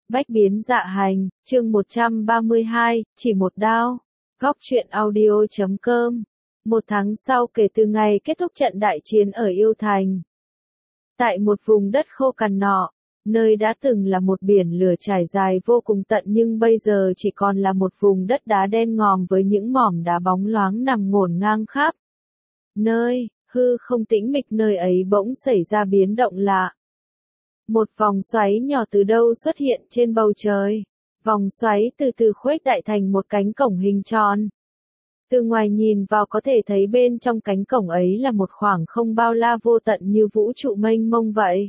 Bách biến dạ hành, chương 132, chỉ một đao. Góc truyện audio.com. Một tháng sau kể từ ngày kết thúc trận đại chiến ở Yêu Thành. Tại một vùng đất khô cằn nọ, nơi đã từng là một biển lửa trải dài vô cùng tận nhưng bây giờ chỉ còn là một vùng đất đá đen ngòm với những mỏm đá bóng loáng nằm ngổn ngang khắp. Nơi, hư không tĩnh mịch nơi ấy bỗng xảy ra biến động lạ. Một vòng xoáy nhỏ từ đâu xuất hiện trên bầu trời. Vòng xoáy từ từ khuếch đại thành một cánh cổng hình tròn. Từ ngoài nhìn vào có thể thấy bên trong cánh cổng ấy là một khoảng không bao la vô tận như vũ trụ mênh mông vậy.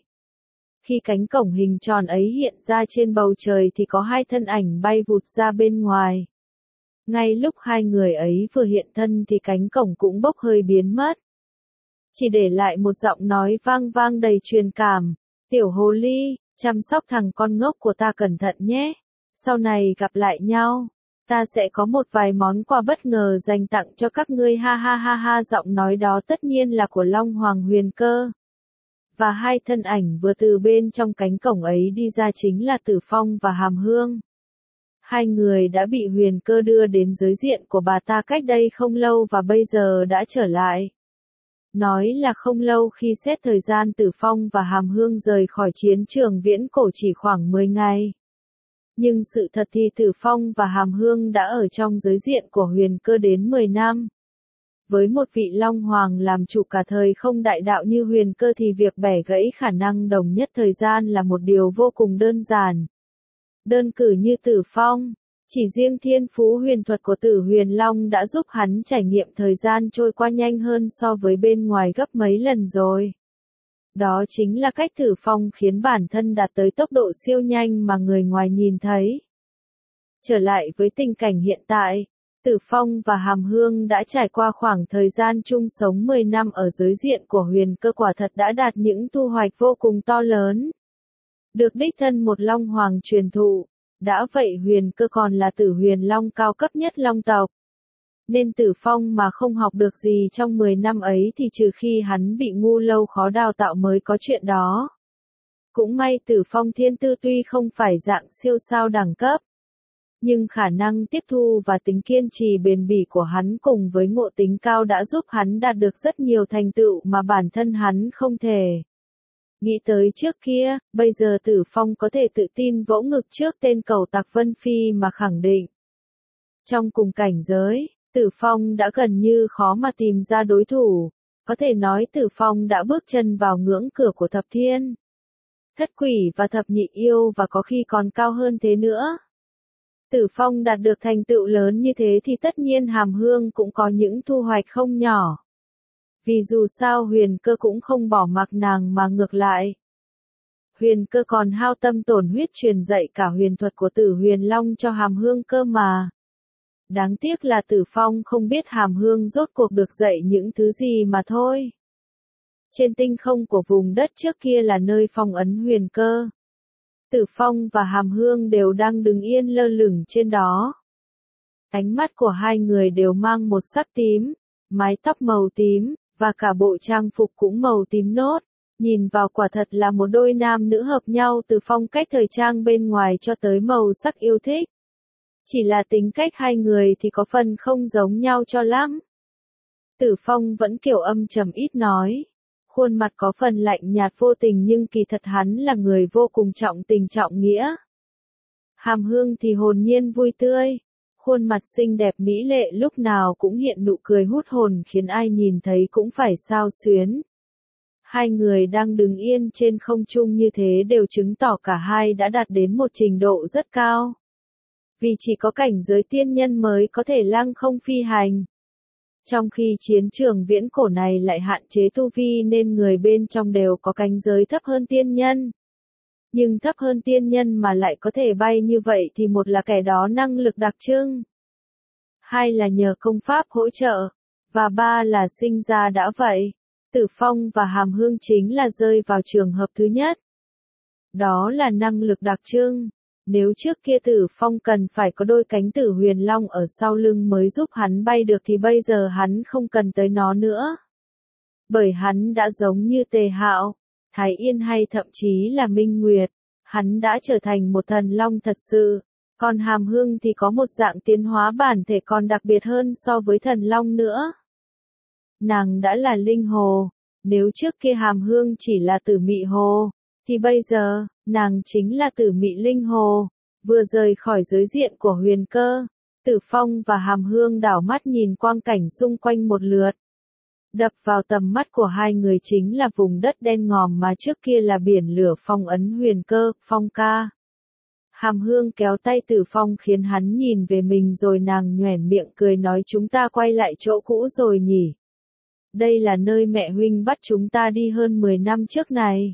Khi cánh cổng hình tròn ấy hiện ra trên bầu trời thì có hai thân ảnh bay vụt ra bên ngoài. Ngay lúc hai người ấy vừa hiện thân thì cánh cổng cũng bốc hơi biến mất. Chỉ để lại một giọng nói vang vang đầy truyền cảm. Tiểu hồ ly, chăm sóc thằng con ngốc của ta cẩn thận nhé. Sau này gặp lại nhau, ta sẽ có một vài món quà bất ngờ dành tặng cho các ngươi ha ha ha ha. Giọng nói đó tất nhiên là của Long Hoàng Huyền Cơ. Và hai thân ảnh vừa từ bên trong cánh cổng ấy đi ra chính là Tử Phong và Hàm Hương. Hai người đã bị Huyền Cơ đưa đến giới diện của bà ta cách đây không lâu và bây giờ đã trở lại. Nói là không lâu khi xét thời gian Tử Phong và Hàm Hương rời khỏi chiến trường viễn cổ chỉ khoảng 10 ngày. Nhưng sự thật thì Tử Phong và Hàm Hương đã ở trong giới diện của Huyền Cơ đến 10 năm. Với một vị Long Hoàng làm chủ cả thời không đại đạo như Huyền Cơ thì việc bẻ gãy khả năng đồng nhất thời gian là một điều vô cùng đơn giản. Đơn cử như Tử Phong, chỉ riêng thiên phú huyền thuật của Tử Huyền Long đã giúp hắn trải nghiệm thời gian trôi qua nhanh hơn so với bên ngoài gấp mấy lần rồi. Đó chính là cách Tử Phong khiến bản thân đạt tới tốc độ siêu nhanh mà người ngoài nhìn thấy. Trở lại với tình cảnh hiện tại, Tử Phong và Hàm Hương đã trải qua khoảng thời gian chung sống 10 năm ở giới diện của Huyền Cơ quả thật đã đạt những thu hoạch vô cùng to lớn. Được đích thân một Long Hoàng truyền thụ. Đã vậy Huyền Cơ còn là Tử Huyền Long cao cấp nhất Long tộc. Nên Tử Phong mà không học được gì trong 10 năm ấy thì trừ khi hắn bị ngu lâu khó đào tạo mới có chuyện đó. Cũng may Tử Phong thiên tư tuy không phải dạng siêu sao đẳng cấp. Nhưng khả năng tiếp thu và tính kiên trì bền bỉ của hắn cùng với ngộ tính cao đã giúp hắn đạt được rất nhiều thành tựu mà bản thân hắn không thể. Nghĩ tới trước kia, bây giờ Tử Phong có thể tự tin vỗ ngực trước tên cầu tặc Vân Phi mà khẳng định. Trong cùng cảnh giới, Tử Phong đã gần như khó mà tìm ra đối thủ. Có thể nói Tử Phong đã bước chân vào ngưỡng cửa của thập thiên, thất quỷ và thập nhị yêu và có khi còn cao hơn thế nữa. Tử Phong đạt được thành tựu lớn như thế thì tất nhiên Hàm Hương cũng có những thu hoạch không nhỏ. Vì dù sao Huyền Cơ cũng không bỏ mặc nàng mà ngược lại. Huyền Cơ còn hao tâm tổn huyết truyền dạy cả huyền thuật của Tử Huyền Long cho Hàm Hương cơ mà. Đáng tiếc là Tử Phong không biết Hàm Hương rốt cuộc được dạy những thứ gì mà thôi. Trên tinh không của vùng đất trước kia là nơi phong ấn Huyền Cơ. Tử Phong và Hàm Hương đều đang đứng yên lơ lửng trên đó. Ánh mắt của hai người đều mang một sắc tím, mái tóc màu tím, và cả bộ trang phục cũng màu tím nốt. Nhìn vào quả thật là một đôi nam nữ hợp nhau từ phong cách thời trang bên ngoài cho tới màu sắc yêu thích. Chỉ là tính cách hai người thì có phần không giống nhau cho lắm. Tử Phong vẫn kiểu âm trầm ít nói. Khuôn mặt có phần lạnh nhạt vô tình nhưng kỳ thật hắn là người vô cùng trọng tình trọng nghĩa. Hàm Hương thì hồn nhiên vui tươi. Khuôn mặt xinh đẹp mỹ lệ lúc nào cũng hiện nụ cười hút hồn khiến ai nhìn thấy cũng phải xao xuyến. Hai người đang đứng yên trên không trung như thế đều chứng tỏ cả hai đã đạt đến một trình độ rất cao. Vì chỉ có cảnh giới tiên nhân mới có thể lăng không phi hành. Trong khi chiến trường viễn cổ này lại hạn chế tu vi nên người bên trong đều có cảnh giới thấp hơn tiên nhân. Nhưng thấp hơn tiên nhân mà lại có thể bay như vậy thì một là kẻ đó năng lực đặc trưng. Hai là nhờ công pháp hỗ trợ. Và ba là sinh ra đã vậy. Tử Phong và Hàm Hương chính là rơi vào trường hợp thứ nhất. Đó là năng lực đặc trưng. Nếu trước kia Tử Phong cần phải có đôi cánh Tử Huyền Long ở sau lưng mới giúp hắn bay được thì bây giờ hắn không cần tới nó nữa. Bởi hắn đã giống như Tề Hạo, Thái Yên hay thậm chí là Minh Nguyệt. hắn đã trở thành một thần long thật sự. Còn Hàm Hương thì có một dạng tiến hóa bản thể còn đặc biệt hơn so với thần long nữa. Nàng đã là linh hồ. Nếu trước kia Hàm Hương chỉ là tử mị hồ, thì bây giờ, nàng chính là tử mị linh hồ. Vừa rời khỏi giới diện của Huyền Cơ, Tử Phong và Hàm Hương đảo mắt nhìn quang cảnh xung quanh một lượt. Đập vào tầm mắt của hai người chính là vùng đất đen ngòm mà trước kia là biển lửa phong ấn Huyền Cơ, Phong ca. Hàm Hương kéo tay Tử Phong khiến hắn nhìn về mình rồi nàng nhoẻn miệng cười nói chúng ta quay lại chỗ cũ rồi nhỉ. Đây là nơi mẹ huynh bắt chúng ta đi hơn 10 năm trước này.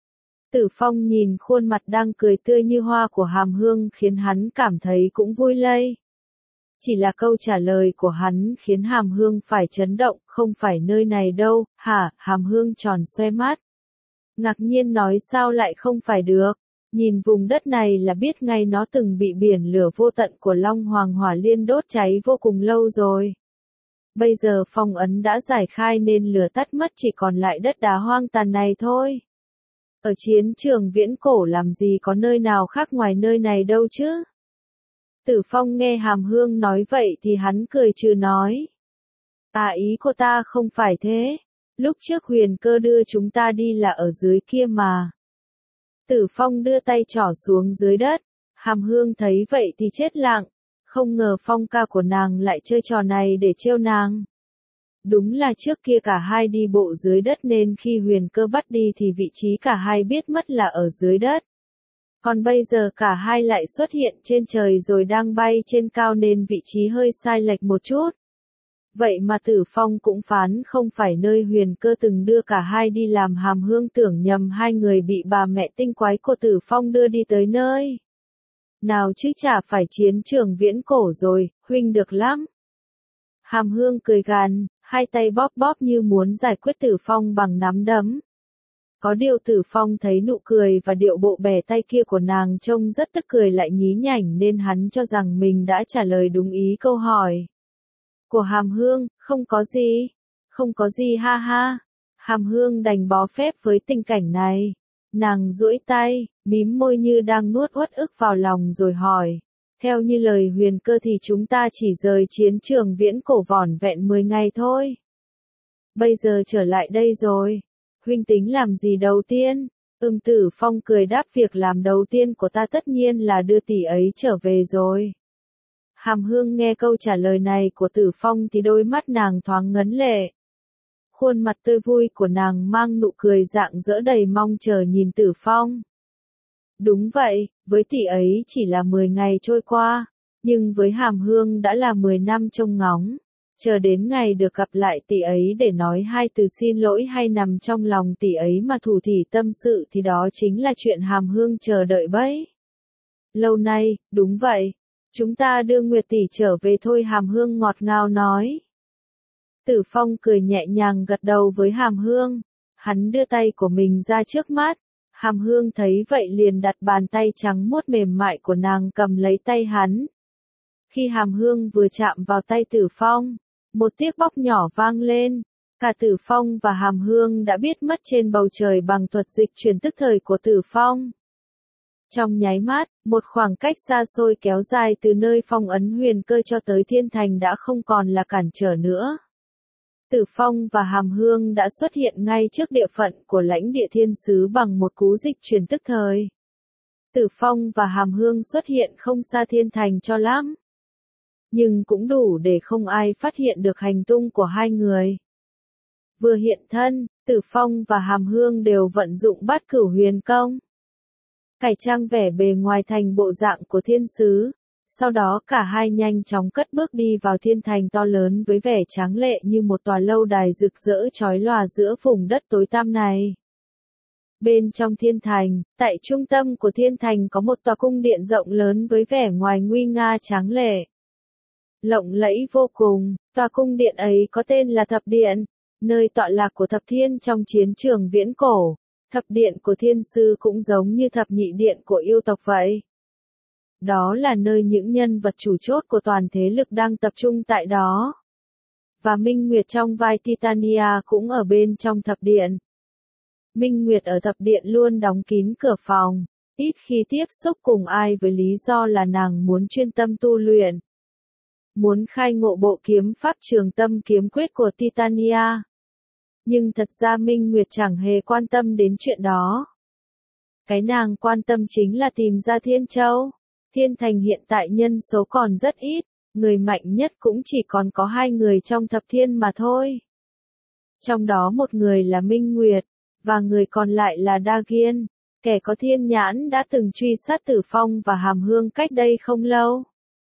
Tử Phong nhìn khuôn mặt đang cười tươi như hoa của Hàm Hương khiến hắn cảm thấy cũng vui lây. Chỉ là câu trả lời của hắn khiến Hàm Hương phải chấn động, không phải nơi này đâu, hả? Hàm Hương tròn xoe mắt. Ngạc nhiên nói sao lại không phải được, nhìn vùng đất này là biết ngay nó từng bị biển lửa vô tận của Long Hoàng Hỏa Liên đốt cháy vô cùng lâu rồi. Bây giờ phong ấn đã giải khai nên lửa tắt mất chỉ còn lại đất đá hoang tàn này thôi. Ở chiến trường viễn cổ làm gì có nơi nào khác ngoài nơi này đâu chứ? Tử Phong nghe Hàm Hương nói vậy thì hắn cười trừ nói. Ý của ta không phải thế. Lúc trước Huyền Cơ đưa chúng ta đi là ở dưới kia mà. Tử Phong đưa tay trỏ xuống dưới đất. Hàm Hương thấy vậy thì chết lặng. Không ngờ Phong ca của nàng lại chơi trò này để trêu nàng. Đúng là trước kia cả hai đi bộ dưới đất nên khi Huyền Cơ bắt đi thì vị trí cả hai biết mất là ở dưới đất. Còn bây giờ cả hai lại xuất hiện trên trời rồi đang bay trên cao nên vị trí hơi sai lệch một chút. Vậy mà Tử Phong cũng phán không phải nơi Huyền Cơ từng đưa cả hai đi làm. Hàm Hương tưởng nhầm hai người bị bà mẹ tinh quái của Tử Phong đưa đi tới nơi. Nào chứ chả phải chiến trường viễn cổ rồi, huynh được lắm. Hàm Hương cười gằn, hai tay bóp bóp như muốn giải quyết Tử Phong bằng nắm đấm. Có điều Tử Phong thấy nụ cười và điệu bộ bẻ tay kia của nàng trông rất tức cười lại nhí nhảnh nên hắn cho rằng mình đã trả lời đúng ý câu hỏi của Hàm Hương, không có gì ha ha. Hàm Hương đành bó phép với tình cảnh này. Nàng duỗi tay, mím môi như đang nuốt uất ức vào lòng rồi hỏi. Theo như lời Huyền Cơ thì chúng ta chỉ rời chiến trường viễn cổ vỏn vẹn 10 ngày thôi. Bây giờ trở lại đây rồi. Huynh tính làm gì đầu tiên? Tử Phong cười đáp việc làm đầu tiên của ta tất nhiên là đưa tỷ ấy trở về rồi. Hàm Hương nghe câu trả lời này của Tử Phong thì đôi mắt nàng thoáng ngấn lệ. Khuôn mặt tươi vui của nàng mang nụ cười rạng rỡ đầy mong chờ nhìn Tử Phong. Đúng vậy, với tỷ ấy chỉ là 10 ngày trôi qua, nhưng với Hàm Hương đã là 10 năm trông ngóng. Chờ đến ngày được gặp lại tỷ ấy để nói hai từ xin lỗi hay nằm trong lòng tỷ ấy mà thủ thỉ tâm sự thì đó chính là chuyện Hàm Hương chờ đợi bấy lâu nay. Đúng vậy, chúng ta đưa Nguyệt tỷ trở về thôi, Hàm Hương ngọt ngào nói. Tử Phong cười nhẹ nhàng gật đầu với Hàm Hương. Hắn đưa tay của mình ra trước mắt. Hàm Hương thấy vậy liền đặt bàn tay trắng muốt mềm mại của nàng cầm lấy tay hắn. Khi Hàm Hương vừa chạm vào tay Tử Phong, một tiếc bóc nhỏ vang lên. Cả Tử Phong và Hàm Hương đã biết mất trên bầu trời bằng thuật dịch chuyển tức thời của Tử Phong. Trong nháy mắt, một khoảng cách xa xôi kéo dài từ nơi phong ấn Huyền Cơ cho tới thiên thành đã không còn là cản trở nữa. Tử Phong và Hàm Hương đã xuất hiện ngay trước địa phận của lãnh địa thiên sứ bằng một cú dịch chuyển tức thời. Tử Phong và Hàm Hương xuất hiện không xa thiên thành cho lắm, nhưng cũng đủ để không ai phát hiện được hành tung của hai người. Vừa hiện thân, Tử Phong và Hàm Hương đều vận dụng Bát Cửu Huyền Công, cải trang vẻ bề ngoài thành bộ dạng của thiên sứ. Sau đó cả hai nhanh chóng cất bước đi vào thiên thành to lớn với vẻ tráng lệ như một tòa lâu đài rực rỡ chói lòa giữa vùng đất tối tăm này. Bên trong thiên thành, tại trung tâm của thiên thành có một tòa cung điện rộng lớn với vẻ ngoài nguy nga tráng lệ, lộng lẫy vô cùng. Tòa cung điện ấy có tên là Thập Điện, nơi tọa lạc của Thập Thiên trong chiến trường viễn cổ. Thập Điện của thiên sư cũng giống như Thập Nhị Điện của yêu tộc vậy. Đó là nơi những nhân vật chủ chốt của toàn thế lực đang tập trung tại đó. Và Minh Nguyệt trong vai Titania cũng ở bên trong Thập Điện. Minh Nguyệt ở Thập Điện luôn đóng kín cửa phòng, ít khi tiếp xúc cùng ai với lý do là nàng muốn chuyên tâm tu luyện. Muốn khai ngộ bộ kiếm pháp Trường Tâm kiếm quyết của Titania. Nhưng thật ra Minh Nguyệt chẳng hề quan tâm đến chuyện đó. Cái nàng quan tâm chính là tìm ra Thiên Châu. Thiên Thành hiện tại nhân số còn rất ít, người mạnh nhất cũng chỉ còn có 2 người trong thập thiên mà thôi. Trong đó một người là Minh Nguyệt, và người còn lại là Đa Kiên, kẻ có thiên nhãn đã từng truy sát Tử Phong và Hàm Hương cách đây không lâu.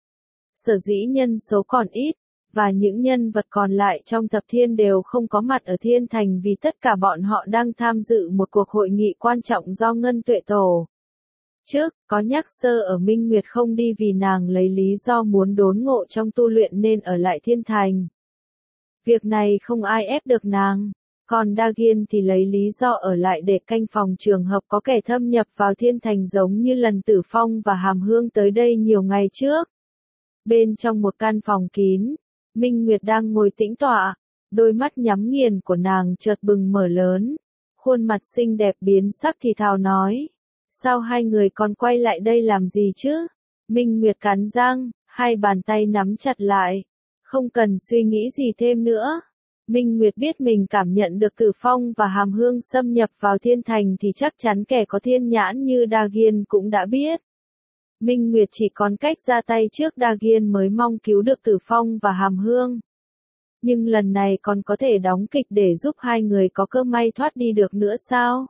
Sở dĩ nhân số còn ít, và những nhân vật còn lại trong thập thiên đều không có mặt ở Thiên Thành vì tất cả bọn họ đang tham dự một cuộc hội nghị quan trọng do Ngân Tuệ tổ. Trước, có nhắc sơ ở Minh Nguyệt không đi vì nàng lấy lý do muốn đốn ngộ trong tu luyện nên ở lại Thiên Thành. Việc này không ai ép được nàng, còn Đa Kiên thì lấy lý do ở lại để canh phòng trường hợp có kẻ thâm nhập vào Thiên Thành giống như lần Tử Phong và Hàm Hương tới đây nhiều ngày trước. Bên trong một căn phòng kín, Minh Nguyệt đang ngồi tĩnh tọa, đôi mắt nhắm nghiền của nàng chợt bừng mở lớn, khuôn mặt xinh đẹp biến sắc thì thào nói. Sao hai người còn quay lại đây làm gì chứ? Minh Nguyệt cắn răng, hai bàn tay nắm chặt lại. Không cần suy nghĩ gì thêm nữa. Minh Nguyệt biết mình cảm nhận được Tử Phong và Hàm Hương xâm nhập vào Thiên Thành thì chắc chắn kẻ có thiên nhãn như Đa Kiên cũng đã biết. Minh Nguyệt chỉ còn cách ra tay trước Đa Kiên mới mong cứu được Tử Phong và Hàm Hương. Nhưng lần này còn có thể đóng kịch để giúp hai người có cơ may thoát đi được nữa sao?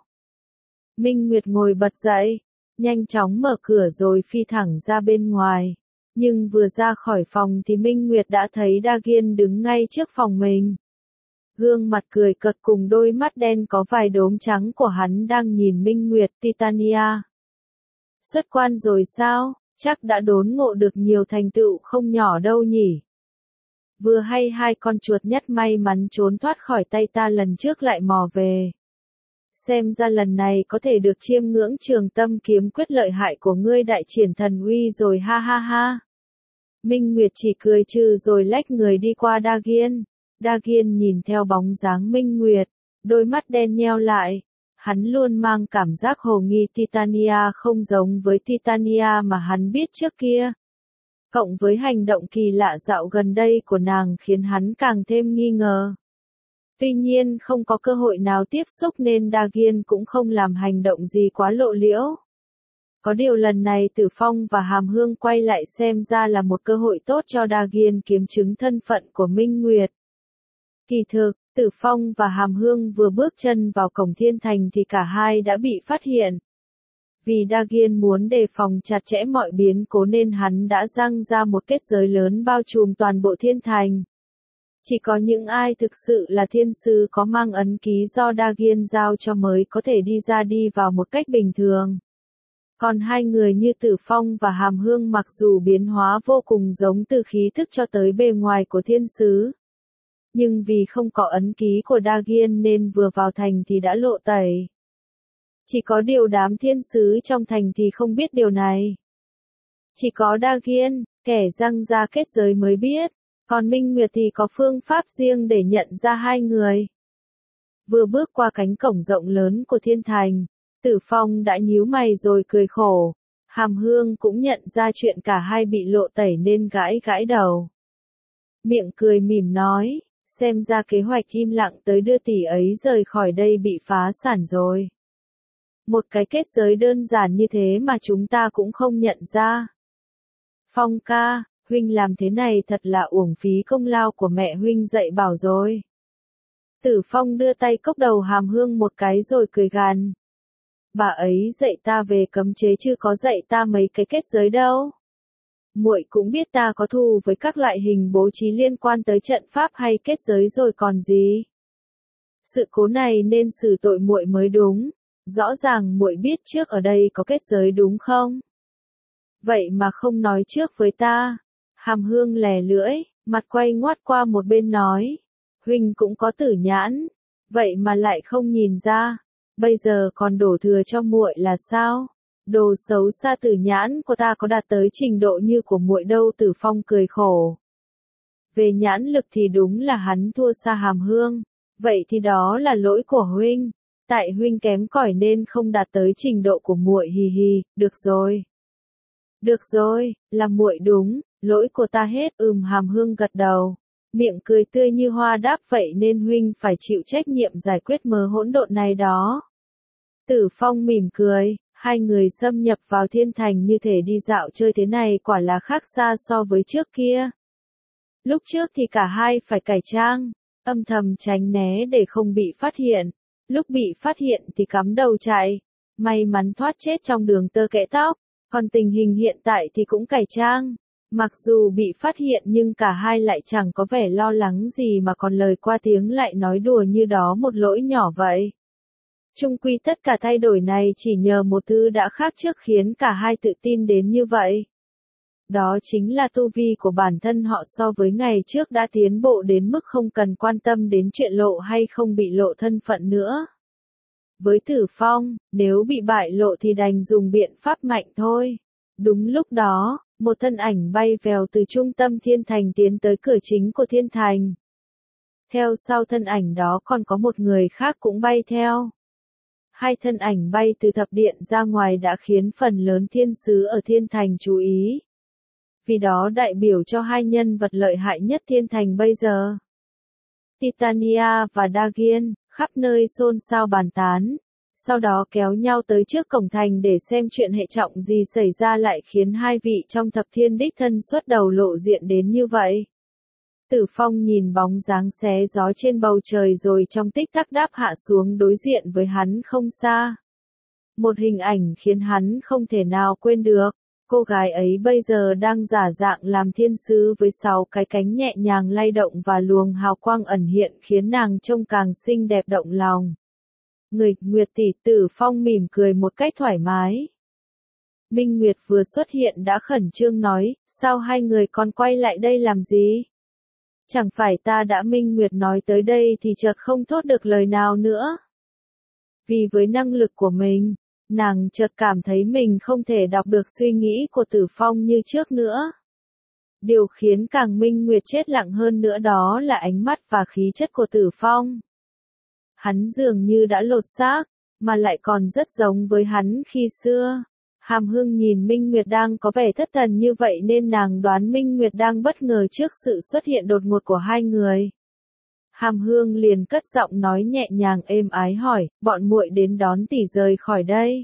Minh Nguyệt ngồi bật dậy, nhanh chóng mở cửa rồi phi thẳng ra bên ngoài. Nhưng vừa ra khỏi phòng thì Minh Nguyệt đã thấy Đa Kiên đứng ngay trước phòng mình. Gương mặt cười cợt cùng đôi mắt đen có vài đốm trắng của hắn đang nhìn Minh Nguyệt. Titania. Xuất quan rồi sao? Chắc đã đốn ngộ được nhiều thành tựu không nhỏ đâu nhỉ? Vừa hay hai con chuột nhất may mắn trốn thoát khỏi tay ta lần trước lại mò về. Xem ra lần này có thể được chiêm ngưỡng Trường Tâm kiếm quyết lợi hại của ngươi đại triển thần uy rồi ha ha ha. Minh Nguyệt chỉ cười trừ rồi lách người đi qua Đa Kiên. Đa Kiên nhìn theo bóng dáng Minh Nguyệt, đôi mắt đen nheo lại. Hắn luôn mang cảm giác hồ nghi Titania không giống với Titania mà hắn biết trước kia. Cộng với hành động kỳ lạ dạo gần đây của nàng khiến hắn càng thêm nghi ngờ. Tuy nhiên không có cơ hội nào tiếp xúc nên Đa Kiên cũng không làm hành động gì quá lộ liễu. Có điều lần này Tử Phong và Hàm Hương quay lại xem ra là một cơ hội tốt cho Đa Kiên kiểm chứng thân phận của Minh Nguyệt. Kỳ thực, Tử Phong và Hàm Hương vừa bước chân vào cổng Thiên Thành thì cả hai đã bị phát hiện. Vì Đa Kiên muốn đề phòng chặt chẽ mọi biến cố nên hắn đã giăng ra một kết giới lớn bao trùm toàn bộ Thiên Thành. Chỉ có những ai thực sự là thiên sư có mang ấn ký do Đa Kiên giao cho mới có thể đi vào một cách bình thường. Còn hai người như Tử Phong và Hàm Hương mặc dù biến hóa vô cùng giống từ khí thức cho tới bề ngoài của thiên sứ. Nhưng vì không có ấn ký của Đa Kiên nên vừa vào thành thì đã lộ tẩy. Chỉ có điều đám thiên sứ trong thành thì không biết điều này. Chỉ có Đa Kiên, kẻ giăng ra kết giới mới biết. Còn Minh Nguyệt thì có phương pháp riêng để nhận ra hai người. Vừa bước qua cánh cổng rộng lớn của Thiên Thành, Tử Phong đã nhíu mày rồi cười khổ. Hàm Hương cũng nhận ra chuyện cả hai bị lộ tẩy nên gãi gãi đầu. Miệng cười mỉm nói, xem ra kế hoạch im lặng tới đưa tỷ ấy rời khỏi đây bị phá sản rồi. Một cái kết giới đơn giản như thế mà chúng ta cũng không nhận ra. Phong ca, huynh làm thế này thật là uổng phí công lao của mẹ huynh dạy bảo rồi. Tử Phong đưa tay cốc đầu Hàm Hương một cái rồi cười gằn. Bà ấy dạy ta về cấm chế chứ có dạy ta mấy cái kết giới đâu. Muội cũng biết ta có thù với các loại hình bố trí liên quan tới trận pháp hay kết giới rồi còn gì. Sự cố này nên xử tội muội mới đúng. Rõ ràng muội biết trước ở đây có kết giới đúng không? Vậy mà không nói trước với ta. Hàm Hương lè lưỡi, mặt quay ngoắt qua một bên nói. Huynh cũng có tử nhãn. Vậy mà lại không nhìn ra. Bây giờ còn đổ thừa cho muội là sao? Đồ xấu xa tử nhãn của ta có đạt tới trình độ như của muội đâu. Tử Phong cười khổ. Về nhãn lực thì đúng là hắn thua xa Hàm Hương. Vậy thì đó là lỗi của huynh. Tại huynh kém cỏi nên không đạt tới trình độ của muội, hì hì, được rồi. Được rồi, là muội đúng, lỗi của ta hết. Hàm Hương gật đầu, miệng cười tươi như hoa đáp, vậy nên huynh phải chịu trách nhiệm giải quyết mớ hỗn độn này đó. Tử Phong mỉm cười, hai người xâm nhập vào thiên thành như thể đi dạo chơi thế này quả là khác xa so với trước kia. Lúc trước thì cả hai phải cải trang, âm thầm tránh né để không bị phát hiện. Lúc bị phát hiện thì cắm đầu chạy, may mắn thoát chết trong đường tơ kẽ tóc. Còn tình hình hiện tại thì cũng cải trang. Mặc dù bị phát hiện nhưng cả hai lại chẳng có vẻ lo lắng gì mà còn lời qua tiếng lại nói đùa như đó một lỗi nhỏ vậy. Chung quy tất cả thay đổi này chỉ nhờ một thứ đã khác trước khiến cả hai tự tin đến như vậy. Đó chính là tu vi của bản thân họ so với ngày trước đã tiến bộ đến mức không cần quan tâm đến chuyện lộ hay không bị lộ thân phận nữa. Với Tử Phong, nếu bị bại lộ thì đành dùng biện pháp mạnh thôi. Đúng lúc đó, một thân ảnh bay vèo từ trung tâm thiên thành tiến tới cửa chính của thiên thành. Theo sau thân ảnh đó còn có một người khác cũng bay theo. Hai thân ảnh bay từ thập điện ra ngoài đã khiến phần lớn thiên sứ ở thiên thành chú ý. Vì đó đại biểu cho hai nhân vật lợi hại nhất thiên thành bây giờ. Titania và Dagian, khắp nơi xôn xao bàn tán. Sau đó kéo nhau tới trước cổng thành để xem chuyện hệ trọng gì xảy ra lại khiến hai vị trong thập thiên đích thân xuất đầu lộ diện đến như vậy. Tử Phong nhìn bóng dáng xé gió trên bầu trời rồi trong tích tắc đáp hạ xuống đối diện với hắn không xa. Một hình ảnh khiến hắn không thể nào quên được. Cô gái ấy bây giờ đang giả dạng làm thiên sứ với 6 cái cánh nhẹ nhàng lay động và luồng hào quang ẩn hiện khiến nàng trông càng xinh đẹp động lòng. Người, Nguyệt tỷ. Tử Phong mỉm cười một cách thoải mái. Minh Nguyệt vừa xuất hiện đã khẩn trương nói, sao hai người còn quay lại đây làm gì? Chẳng phải ta đã Minh Nguyệt nói tới đây thì chợt không thốt được lời nào nữa. Vì với năng lực của mình, nàng chợt cảm thấy mình không thể đọc được suy nghĩ của Tử Phong như trước nữa. Điều khiến càng Minh Nguyệt chết lặng hơn nữa đó là ánh mắt và khí chất của Tử Phong. Hắn dường như đã lột xác, mà lại còn rất giống với hắn khi xưa. Hàm Hương nhìn Minh Nguyệt đang có vẻ thất thần như vậy nên nàng đoán Minh Nguyệt đang bất ngờ trước sự xuất hiện đột ngột của hai người. Hàm Hương liền cất giọng nói nhẹ nhàng êm ái hỏi, bọn muội đến đón tỷ rời khỏi đây.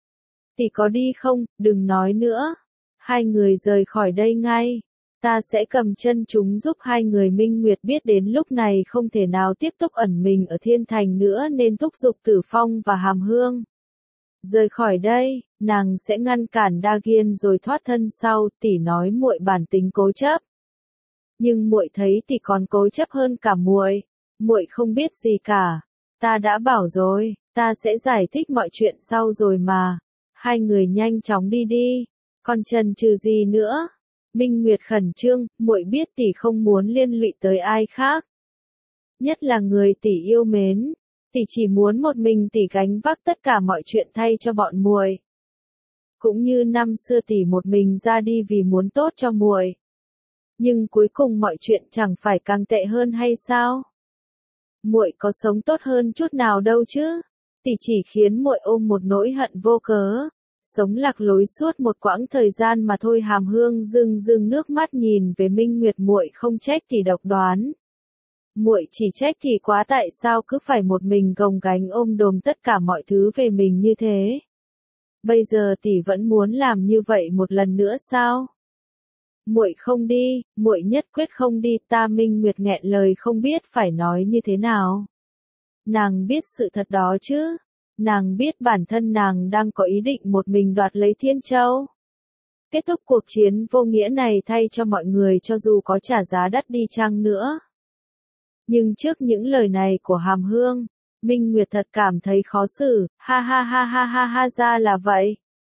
Tỷ có đi không? Đừng nói nữa. Hai người rời khỏi đây ngay. Ta sẽ cầm chân chúng giúp hai người. Minh Nguyệt biết đến lúc này không thể nào tiếp tục ẩn mình ở thiên thành nữa nên thúc giục Tử Phong và Hàm Hương. Rời khỏi đây, nàng sẽ ngăn cản Dagian rồi thoát thân sau. Tỷ nói muội bản tính cố chấp. Nhưng muội thấy tỷ còn cố chấp hơn cả muội. Muội không biết gì cả. Ta đã bảo rồi, ta sẽ giải thích mọi chuyện sau rồi mà. Hai người nhanh chóng đi đi. Còn chần chừ gì nữa? Minh Nguyệt khẩn trương, muội biết tỷ không muốn liên lụy tới ai khác. Nhất là người tỷ yêu mến. Tỷ chỉ muốn một mình tỷ gánh vác tất cả mọi chuyện thay cho bọn muội. Cũng như năm xưa tỷ một mình ra đi vì muốn tốt cho muội. Nhưng cuối cùng mọi chuyện chẳng phải càng tệ hơn hay sao? Muội có sống tốt hơn chút nào đâu chứ? Tỷ chỉ khiến muội ôm một nỗi hận vô cớ, sống lạc lối suốt một quãng thời gian mà thôi. Hàm Hương rưng rưng nước mắt nhìn về Minh Nguyệt, muội không trách tỷ độc đoán. Muội chỉ trách tỷ quá, tại sao cứ phải một mình gồng gánh ôm đồm tất cả mọi thứ về mình như thế? Bây giờ tỷ vẫn muốn làm như vậy một lần nữa sao? Muội không đi, muội nhất quyết không đi. Ta Minh Nguyệt nghẹn lời không biết phải nói như thế nào. Nàng biết sự thật đó chứ. Nàng biết bản thân nàng đang có ý định một mình đoạt lấy Thiên Châu. Kết thúc cuộc chiến vô nghĩa này thay cho mọi người cho dù có trả giá đắt đi chăng nữa. Nhưng trước những lời này của Hàm Hương, Minh Nguyệt thật cảm thấy khó xử. Ha ha ha ha ha ha, ra là vậy.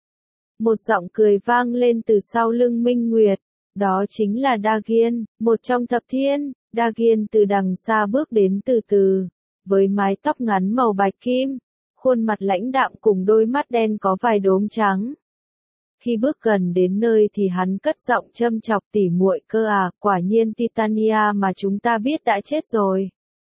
Một giọng cười vang lên từ sau lưng Minh Nguyệt. Đó chính là Dagian, một trong thập thiên. Dagian từ đằng xa bước đến từ từ, với mái tóc ngắn màu bạch kim, khuôn mặt lãnh đạm cùng đôi mắt đen có vài đốm trắng. Khi bước gần đến nơi thì hắn cất giọng châm chọc, tỷ muội cơ à, quả nhiên Titania mà chúng ta biết đã chết rồi.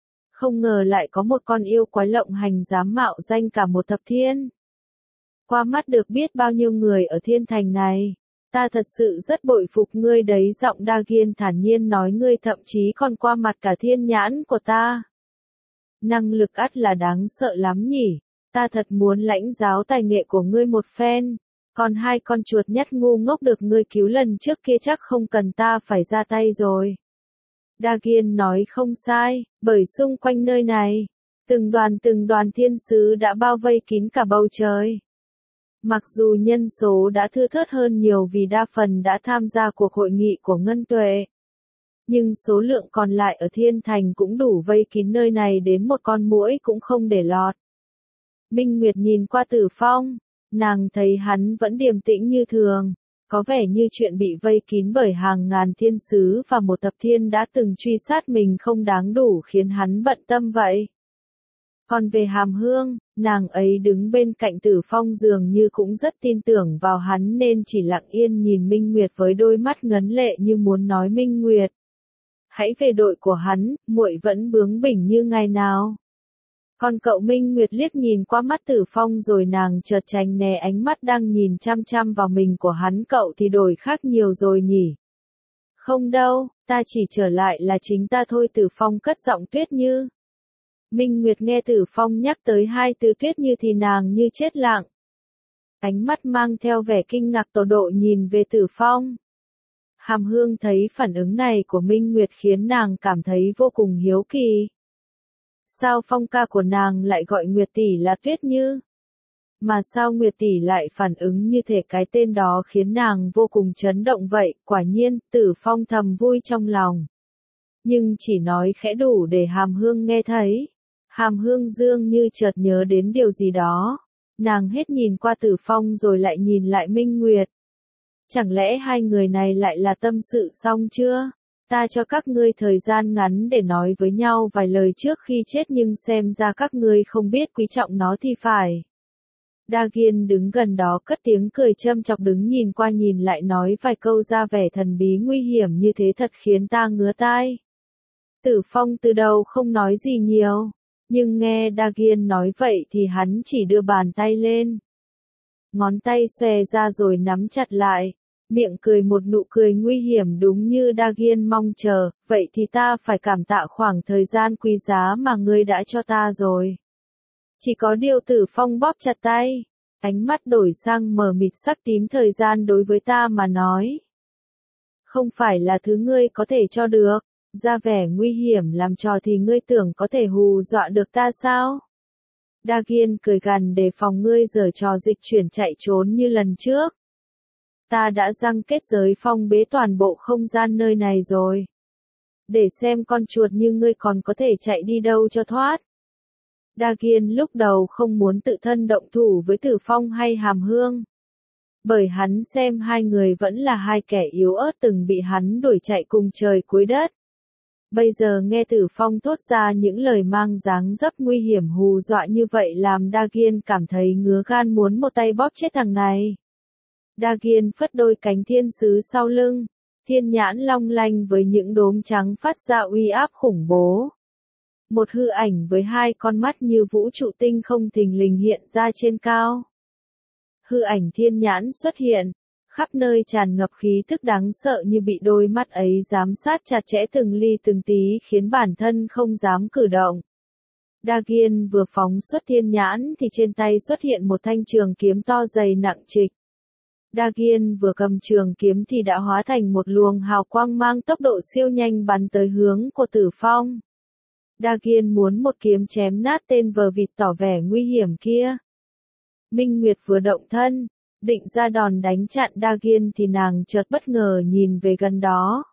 không ngờ lại có một con yêu quái lộng hành dám mạo danh cả một thập thiên. Qua mắt được biết bao nhiêu người ở thiên thành này. Ta thật sự rất bội phục ngươi đấy, giọng Dagian thản nhiên nói, ngươi thậm chí còn qua mặt cả thiên nhãn của ta. Năng lực ắt là đáng sợ lắm nhỉ, ta thật muốn lãnh giáo tài nghệ của ngươi một phen. Còn hai con chuột nhất ngu ngốc được ngươi cứu lần trước kia chắc không cần ta phải ra tay rồi. Dagian nói không sai, bởi xung quanh nơi này, từng đoàn thiên sứ đã bao vây kín cả bầu trời. Mặc dù nhân số đã thưa thớt hơn nhiều vì đa phần đã tham gia cuộc hội nghị của Ngân Tuệ. Nhưng số lượng còn lại ở thiên thành cũng đủ vây kín nơi này đến một con muỗi cũng không để lọt. Minh Nguyệt nhìn qua Tử Phong, nàng thấy hắn vẫn điềm tĩnh như thường, có vẻ như chuyện bị vây kín bởi hàng ngàn thiên sứ và một thập thiên đã từng truy sát mình không đáng đủ khiến hắn bận tâm vậy. Còn về Hàm Hương, nàng ấy đứng bên cạnh Tử Phong dường như cũng rất tin tưởng vào hắn nên chỉ lặng yên nhìn Minh Nguyệt với đôi mắt ngấn lệ như muốn nói Minh Nguyệt. Hãy về đội của hắn, muội vẫn bướng bỉnh như ngày nào. Còn cậu Minh Nguyệt liếc nhìn qua mắt Tử Phong rồi nàng chợt tránh né ánh mắt đang nhìn chăm chăm vào mình của hắn, cậu thì đổi khác nhiều rồi nhỉ. Không đâu, ta chỉ trở lại là chính ta thôi, Tử Phong cất giọng Tuyết Như. Minh Nguyệt nghe Tử Phong nhắc tới hai từ Tuyết Như thì nàng như chết lặng. Ánh mắt mang theo vẻ kinh ngạc tột độ nhìn về Tử Phong. Hàm Hương thấy phản ứng này của Minh Nguyệt khiến nàng cảm thấy vô cùng hiếu kỳ. Sao Phong ca của nàng lại gọi Nguyệt tỷ là Tuyết Như? Mà sao Nguyệt tỷ lại phản ứng như thể cái tên đó khiến nàng vô cùng chấn động vậy? Quả nhiên, Tử Phong thầm vui trong lòng. Nhưng chỉ nói khẽ đủ để Hàm Hương nghe thấy. Hàm Hương dường như chợt nhớ đến điều gì đó. Nàng hết nhìn qua Tử Phong rồi lại nhìn lại Minh Nguyệt. Chẳng lẽ hai người này lại là tâm sự xong chưa? Ta cho các ngươi thời gian ngắn để nói với nhau vài lời trước khi chết nhưng xem ra các ngươi không biết quý trọng nó thì phải. Dagian đứng gần đó cất tiếng cười châm chọc, đứng nhìn qua nhìn lại nói vài câu ra vẻ thần bí nguy hiểm như thế thật khiến ta ngứa tai. Tử Phong từ đầu không nói gì nhiều, nhưng nghe Dagian nói vậy thì hắn chỉ đưa bàn tay lên. Ngón tay xòe ra rồi nắm chặt lại. Miệng cười một nụ cười nguy hiểm đúng như Dagian mong chờ, vậy thì ta phải cảm tạ khoảng thời gian quý giá mà ngươi đã cho ta rồi. Chỉ có điều Tử Phong bóp chặt tay, ánh mắt đổi sang mờ mịt sắc tím, thời gian đối với ta mà nói. Không phải là thứ ngươi có thể cho được, ra vẻ nguy hiểm làm trò thì ngươi tưởng có thể hù dọa được ta sao? Dagian cười gằn đề phòng ngươi giở trò dịch chuyển chạy trốn như lần trước. Ta đã giăng kết giới phong bế toàn bộ không gian nơi này rồi. Để xem con chuột như ngươi còn có thể chạy đi đâu cho thoát. Dagian lúc đầu không muốn tự thân động thủ với Tử Phong hay Hàm Hương. Bởi hắn xem hai người vẫn là hai kẻ yếu ớt từng bị hắn đuổi chạy cùng trời cuối đất. Bây giờ nghe Tử Phong thốt ra những lời mang dáng dấp nguy hiểm hù dọa như vậy làm Dagian cảm thấy ngứa gan muốn một tay bóp chết thằng này. Dagian phất đôi cánh thiên sứ sau lưng, thiên nhãn long lanh với những đốm trắng phát ra uy áp khủng bố. Một hư ảnh với hai con mắt như vũ trụ tinh không thình lình hiện ra trên cao. Hư ảnh thiên nhãn xuất hiện, khắp nơi tràn ngập khí tức đáng sợ như bị đôi mắt ấy giám sát chặt chẽ từng ly từng tí khiến bản thân không dám cử động. Dagian vừa phóng xuất thiên nhãn thì trên tay xuất hiện một thanh trường kiếm to dày nặng trịch. Dagian vừa cầm trường kiếm thì đã hóa thành một luồng hào quang mang tốc độ siêu nhanh bắn tới hướng của Tử Phong. Dagian muốn một kiếm chém nát tên vờ vịt tỏ vẻ nguy hiểm kia. Minh Nguyệt vừa động thân, định ra đòn đánh chặn Dagian thì nàng chợt bất ngờ nhìn về gần đó.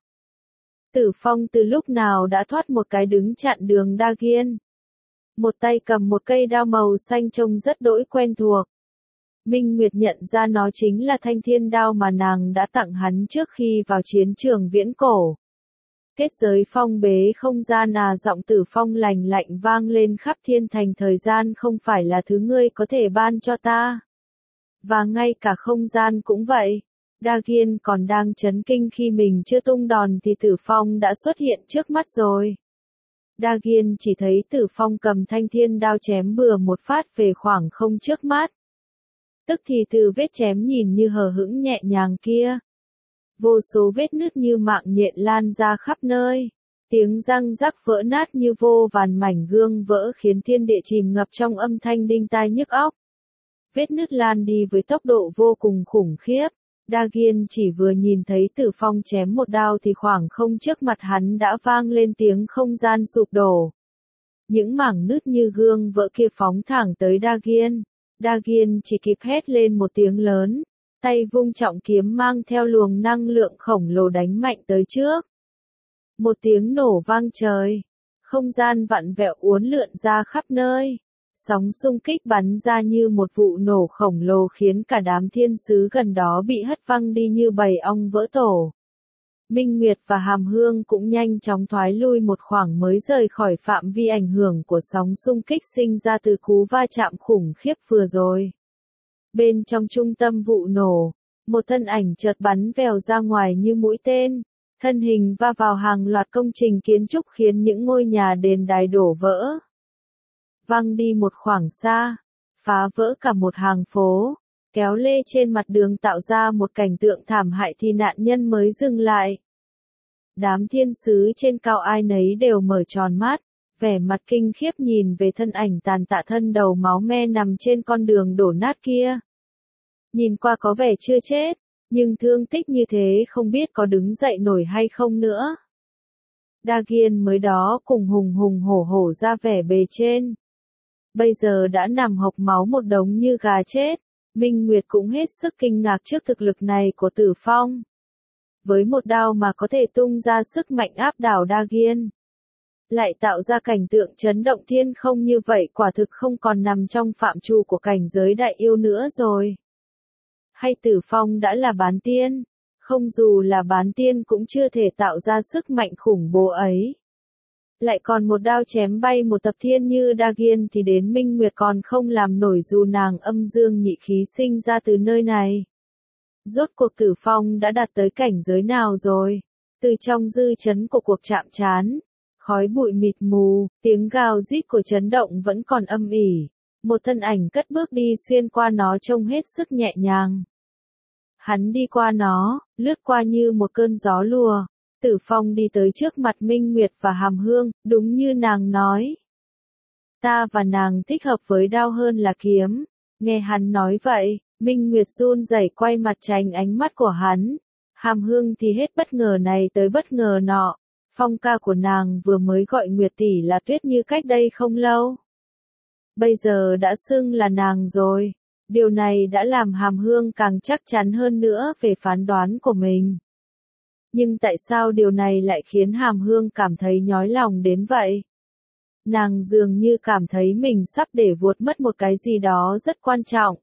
Tử Phong từ lúc nào đã thoát một cái đứng chặn đường Dagian. Một tay cầm một cây đao màu xanh trông rất đỗi quen thuộc. Minh Nguyệt nhận ra nó chính là thanh thiên đao mà nàng đã tặng hắn trước khi vào chiến trường viễn cổ. Kết giới phong bế không gian giọng Tử Phong lành lạnh vang lên khắp thiên thành, thời gian không phải là thứ ngươi có thể ban cho ta. Và ngay cả không gian cũng vậy. Dagian còn đang chấn kinh khi mình chưa tung đòn thì Tử Phong đã xuất hiện trước mắt rồi. Dagian chỉ thấy Tử Phong cầm thanh thiên đao chém bừa một phát về khoảng không trước mắt. Tức thì từ vết chém nhìn như hờ hững nhẹ nhàng kia, vô số vết nứt như mạng nhện lan ra khắp nơi. Tiếng răng rắc vỡ nát như vô vàn mảnh gương vỡ khiến thiên địa chìm ngập trong âm thanh đinh tai nhức óc. Vết nứt lan đi với tốc độ vô cùng khủng khiếp. Dagian chỉ vừa nhìn thấy Tử Phong chém một đao thì khoảng không trước mặt hắn đã vang lên tiếng không gian sụp đổ. Những mảng nứt như gương vỡ kia phóng thẳng tới Dagian. Dagian chỉ kịp hét lên một tiếng lớn, tay vung trọng kiếm mang theo luồng năng lượng khổng lồ đánh mạnh tới trước. Một tiếng nổ vang trời, không gian vặn vẹo uốn lượn ra khắp nơi. Sóng xung kích bắn ra như một vụ nổ khổng lồ khiến cả đám thiên sứ gần đó bị hất văng đi như bầy ong vỡ tổ. Minh Nguyệt và Hàm Hương cũng nhanh chóng thoái lui một khoảng mới rời khỏi phạm vi ảnh hưởng của sóng xung kích sinh ra từ cú va chạm khủng khiếp vừa rồi. Bên trong trung tâm vụ nổ, một thân ảnh chợt bắn vèo ra ngoài như mũi tên. Thân hình va vào hàng loạt công trình kiến trúc khiến những ngôi nhà đền đài đổ vỡ. Văng đi một khoảng xa, phá vỡ cả một hàng phố, kéo lê trên mặt đường tạo ra một cảnh tượng thảm hại thì nạn nhân mới dừng lại. Đám thiên sứ trên cao ai nấy đều mở tròn mắt, vẻ mặt kinh khiếp nhìn về thân ảnh tàn tạ thân đầu máu me nằm trên con đường đổ nát kia. Nhìn qua có vẻ chưa chết, nhưng thương tích như thế không biết có đứng dậy nổi hay không nữa. Dagian mới đó cùng hùng hổ hổ ra vẻ bề trên. Bây giờ đã nằm hộc máu một đống như gà chết. Minh Nguyệt cũng hết sức kinh ngạc trước thực lực này của Tử Phong. Với một đao mà có thể tung ra sức mạnh áp đảo Dagian, lại tạo ra cảnh tượng chấn động thiên không như vậy quả thực không còn nằm trong phạm trù của cảnh giới đại yêu nữa rồi. Hay Tử Phong đã là bán tiên, không dù là bán tiên cũng chưa thể tạo ra sức mạnh khủng bố ấy. Lại còn một đao chém bay một tập thiên như Dagian thì đến Minh Nguyệt còn không làm nổi dù nàng âm dương nhị khí sinh ra từ nơi này. Rốt cuộc Tử Phong đã đạt tới cảnh giới nào rồi? Từ trong dư chấn của cuộc chạm trán, khói bụi mịt mù, tiếng gào rít của chấn động vẫn còn âm ỉ. Một thân ảnh cất bước đi xuyên qua nó trông hết sức nhẹ nhàng. Hắn đi qua nó, lướt qua như một cơn gió lùa. Tử Phong đi tới trước mặt Minh Nguyệt và Hàm Hương, đúng như nàng nói. Ta và nàng thích hợp với đao hơn là kiếm. Nghe hắn nói vậy, Minh Nguyệt run rẩy quay mặt tránh ánh mắt của hắn. Hàm Hương thì hết bất ngờ này tới bất ngờ nọ. Phong ca của nàng vừa mới gọi Nguyệt tỷ là Tuyết như cách đây không lâu. Bây giờ đã xưng là nàng rồi. Điều này đã làm Hàm Hương càng chắc chắn hơn nữa về phán đoán của mình. Nhưng tại sao điều này lại khiến Hàm Hương cảm thấy nhói lòng đến vậy? Nàng dường như cảm thấy mình sắp để vuột mất một cái gì đó rất quan trọng.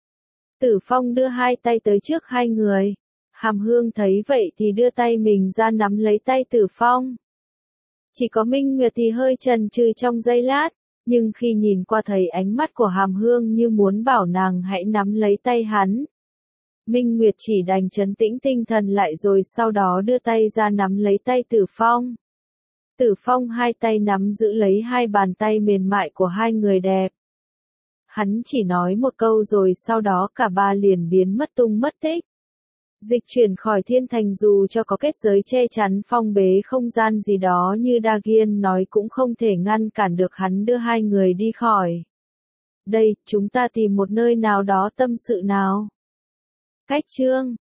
Tử Phong đưa hai tay tới trước hai người. Hàm Hương thấy vậy thì đưa tay mình ra nắm lấy tay Tử Phong. Chỉ có Minh Nguyệt thì hơi chần chừ trong giây lát, nhưng khi nhìn qua thấy ánh mắt của Hàm Hương như muốn bảo nàng hãy nắm lấy tay hắn. Minh Nguyệt chỉ đành trấn tĩnh tinh thần lại rồi sau đó đưa tay ra nắm lấy tay Tử Phong. Tử Phong hai tay nắm giữ lấy hai bàn tay mềm mại của hai người đẹp. Hắn chỉ nói một câu rồi sau đó cả ba liền biến mất tung mất tích. Dịch chuyển khỏi thiên thành dù cho có kết giới che chắn phong bế không gian gì đó như Dagian nói cũng không thể ngăn cản được hắn đưa hai người đi khỏi. Đây, chúng ta tìm một nơi nào đó tâm sự nào. Cách chương